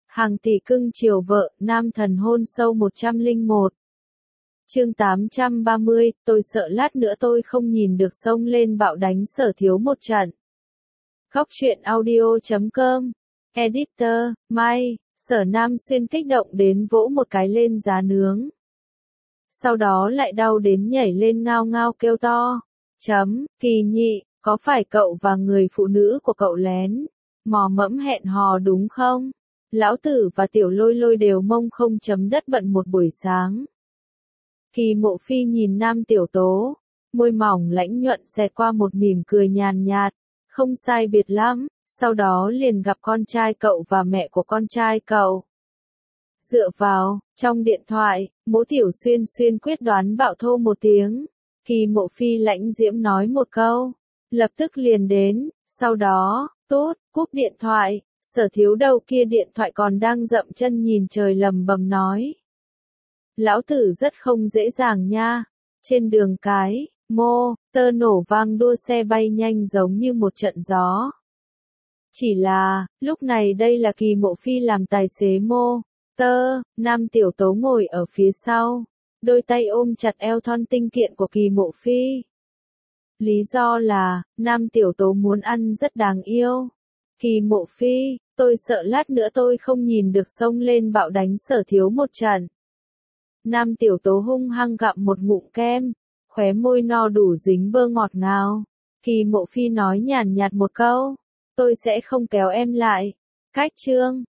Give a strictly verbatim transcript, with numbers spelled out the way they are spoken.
Hàng tỷ cưng chiều vợ, nam thần hôn sâu một trăm lẻ một. Chương tám trăm ba mươi, tôi sợ lát nữa tôi không nhìn được xông lên bạo đánh Sở Thiếu một trận. Góc truyện audio chấm com. Editor, Mai, Sở Nam Xuyên kích động đến vỗ một cái lên giá nướng. Sau đó lại đau đến nhảy lên ngao ngao kêu to. Chấm, Kỳ Nhị, có phải cậu và người phụ nữ của cậu lén mò mẫm hẹn hò đúng không? Lão Tử và Tiểu Lôi Lôi đều mông không chấm đất bận một buổi sáng. Kỳ Mộ Phi nhìn Nam Tiểu Tố, môi mỏng lãnh nhuận xẹt qua một mỉm cười nhàn nhạt, không sai biệt lắm, sau đó liền gặp con trai cậu và mẹ của con trai cậu. Dựa vào, trong điện thoại, Mỗ Tiểu Xuyên Xuyên quyết đoán bạo thô một tiếng. Kỳ Mộ Phi lãnh diễm nói một câu, lập tức liền đến, sau đó, tốt, cúp điện thoại. Sở Thiếu đầu kia điện thoại còn đang dậm chân nhìn trời lầm bầm nói. Lão Tử rất không dễ dàng nha. Trên đường cái, mô, tơ nổ vang đua xe bay nhanh giống như một trận gió. Chỉ là, lúc này đây là Kỳ Mộ Phi làm tài xế mô, tơ, Nam Tiểu Tố ngồi ở phía sau, đôi tay ôm chặt eo thon tinh kiện của Kỳ Mộ Phi. Lý do là, Nam Tiểu Tố muốn ăn rất đáng yêu. Kỳ Mộ Phi, tôi sợ lát nữa tôi không nhìn được xông lên bạo đánh Sở Thiếu một trận. Nam Tiểu Tố hung hăng gặm một ngụm kem, khóe môi no đủ dính bơ ngọt ngào. Kỳ Mộ Phi nói nhàn nhạt một câu, tôi sẽ không kéo em lại. Cách chương,